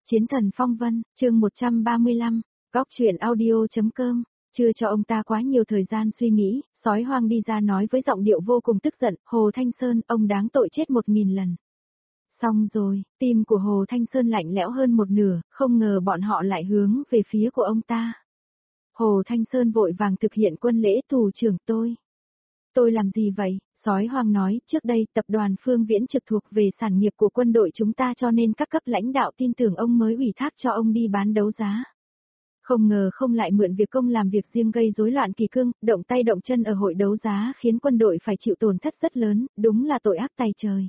Chiến thần phong vân, chương 135, góc truyện audio.com, chưa cho ông ta quá nhiều thời gian suy nghĩ, sói hoang đi ra nói với giọng điệu vô cùng tức giận, Hồ Thanh Sơn, ông đáng tội chết 1000 lần. Xong rồi, tim của Hồ Thanh Sơn lạnh lẽo hơn một nửa, không ngờ bọn họ lại hướng về phía của ông ta. Hồ Thanh Sơn vội vàng thực hiện quân lễ thủ trưởng tôi. Tôi làm gì vậy? Sói hoang nói, trước đây tập đoàn Phương Viễn trực thuộc về sản nghiệp của quân đội chúng ta cho nên các cấp lãnh đạo tin tưởng ông mới ủy thác cho ông đi bán đấu giá. Không ngờ không lại mượn việc công làm việc riêng gây rối loạn kỷ cương, động tay động chân ở hội đấu giá khiến quân đội phải chịu tổn thất rất lớn, đúng là tội ác tày trời.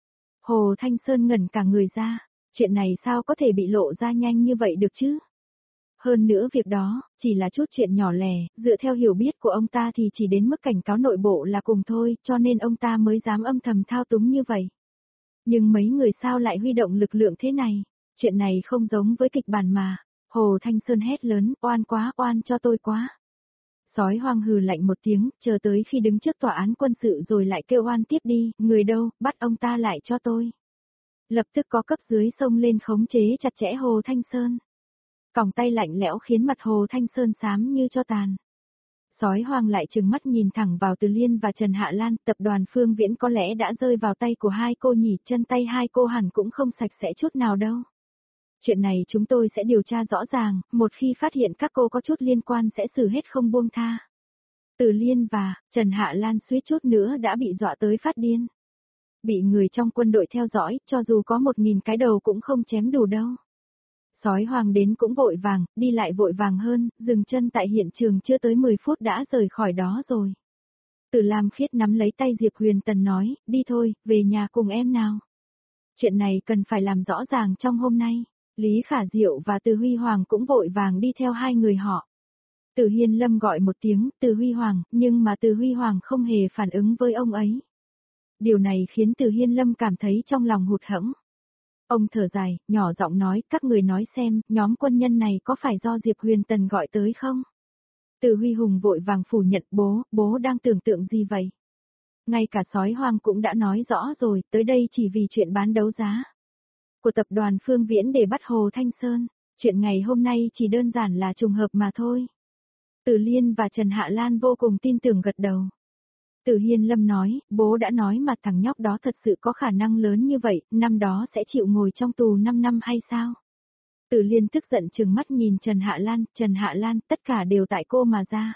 Hồ Thanh Sơn ngẩn cả người ra, chuyện này sao có thể bị lộ ra nhanh như vậy được chứ? Hơn nữa việc đó, chỉ là chút chuyện nhỏ lẻ, dựa theo hiểu biết của ông ta thì chỉ đến mức cảnh cáo nội bộ là cùng thôi, cho nên ông ta mới dám âm thầm thao túng như vậy. Nhưng mấy người sao lại huy động lực lượng thế này? Chuyện này không giống với kịch bản mà. Hồ Thanh Sơn hét lớn, oan quá, oan cho tôi quá. Sói hoang hừ lạnh một tiếng, chờ tới khi đứng trước tòa án quân sự rồi lại kêu oan tiếp đi, người đâu, bắt ông ta lại cho tôi. Lập tức có cấp dưới xông lên khống chế chặt chẽ Hồ Thanh Sơn. Còng tay lạnh lẽo khiến mặt Hồ Thanh Sơn xám như tro tàn. Sói hoang lại trừng mắt nhìn thẳng vào Từ Liên và Trần Hạ Lan, tập đoàn Phương Viễn có lẽ đã rơi vào tay của hai cô nhỉ, chân tay hai cô hẳn cũng không sạch sẽ chút nào đâu. Chuyện này chúng tôi sẽ điều tra rõ ràng, một khi phát hiện các cô có chút liên quan sẽ xử hết không buông tha. Từ Liên và Trần Hạ Lan suýt chút nữa đã bị dọa tới phát điên. Bị người trong quân đội theo dõi, cho dù có 1000 cái đầu cũng không chém đủ đâu. Sói hoang đến cũng vội vàng, đi lại vội vàng hơn, dừng chân tại hiện trường chưa tới 10 phút đã rời khỏi đó rồi. Từ Lam Khiết nắm lấy tay Diệp Huyền Tần nói, đi thôi, về nhà cùng em nào. Chuyện này cần phải làm rõ ràng trong hôm nay. Lý Khả Diệu và Từ Huy Hoàng cũng vội vàng đi theo hai người họ. Từ Hiên Lâm gọi một tiếng, Từ Huy Hoàng, nhưng mà Từ Huy Hoàng không hề phản ứng với ông ấy. Điều này khiến Từ Hiên Lâm cảm thấy trong lòng hụt hẫng. Ông thở dài, nhỏ giọng nói, các người nói xem, nhóm quân nhân này có phải do Diệp Huyền Tần gọi tới không? Từ Huy Hùng vội vàng phủ nhận, bố đang tưởng tượng gì vậy? Ngay cả sói hoang cũng đã nói rõ rồi, tới đây chỉ vì chuyện bán đấu giá của tập đoàn Phương Viễn để bắt Hồ Thanh Sơn. Chuyện ngày hôm nay chỉ đơn giản là trùng hợp mà thôi. Từ Liên và Trần Hạ Lan vô cùng tin tưởng gật đầu. Từ Hiên Lâm nói, bố đã nói mà thằng nhóc đó thật sự có khả năng lớn như vậy, năm đó sẽ chịu ngồi trong tù 5 năm hay sao? Từ Liên tức giận trừng mắt nhìn Trần Hạ Lan, tất cả đều tại cô mà ra.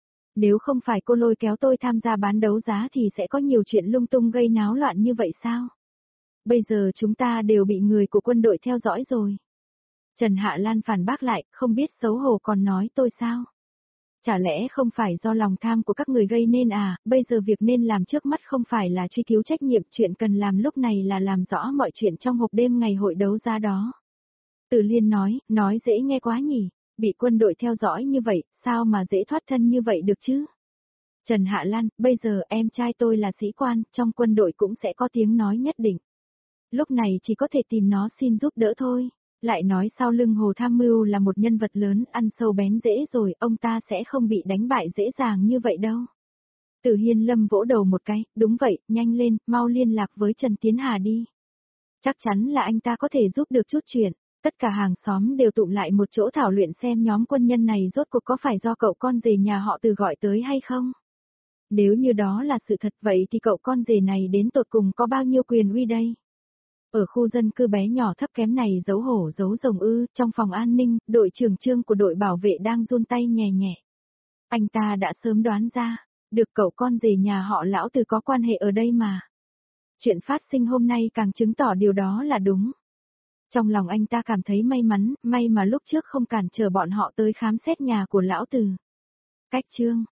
Nếu không phải cô lôi kéo tôi tham gia bán đấu giá thì sẽ có nhiều chuyện lung tung gây náo loạn như vậy sao? Bây giờ chúng ta đều bị người của quân đội theo dõi rồi. Trần Hạ Lan phản bác lại, không biết xấu hổ còn nói tôi sao? Chả lẽ không phải do lòng tham của các người gây nên à, bây giờ việc nên làm trước mắt không phải là truy cứu trách nhiệm, chuyện cần làm lúc này là làm rõ mọi chuyện trong hộp đêm ngày hội đấu giá đó. Từ Liên nói dễ nghe quá nhỉ, bị quân đội theo dõi như vậy, sao mà dễ thoát thân như vậy được chứ? Trần Hạ Lan, bây giờ em trai tôi là sĩ quan, trong quân đội cũng sẽ có tiếng nói nhất định. Lúc này chỉ có thể tìm nó xin giúp đỡ thôi. Lại nói sau lưng Hồ Tham Mưu là một nhân vật lớn, ăn sâu bén rễ rồi, ông ta sẽ không bị đánh bại dễ dàng như vậy đâu. Từ Hiên Lâm vỗ đầu một cái, đúng vậy, nhanh lên, mau liên lạc với Trần Tiến Hà đi. Chắc chắn là anh ta có thể giúp được chút chuyện. Tất cả hàng xóm đều tụm lại một chỗ thảo luận xem nhóm quân nhân này rốt cuộc có phải do cậu con rể nhà họ Từ gọi tới hay không. Nếu như đó là sự thật vậy thì cậu con rể này đến tột cùng có bao nhiêu quyền uy đây? Ở khu dân cư bé nhỏ thấp kém này giấu hổ giấu rồng ư, trong phòng an ninh, đội trưởng Trương của đội bảo vệ đang run tay nhẹ nhẹ. Anh ta đã sớm đoán ra, được cậu con rể nhà họ Lão Từ có quan hệ ở đây mà. Chuyện phát sinh hôm nay càng chứng tỏ điều đó là đúng. Trong lòng anh ta cảm thấy may mắn, may mà lúc trước không cản trở bọn họ tới khám xét nhà của Lão Từ. Cách Trương,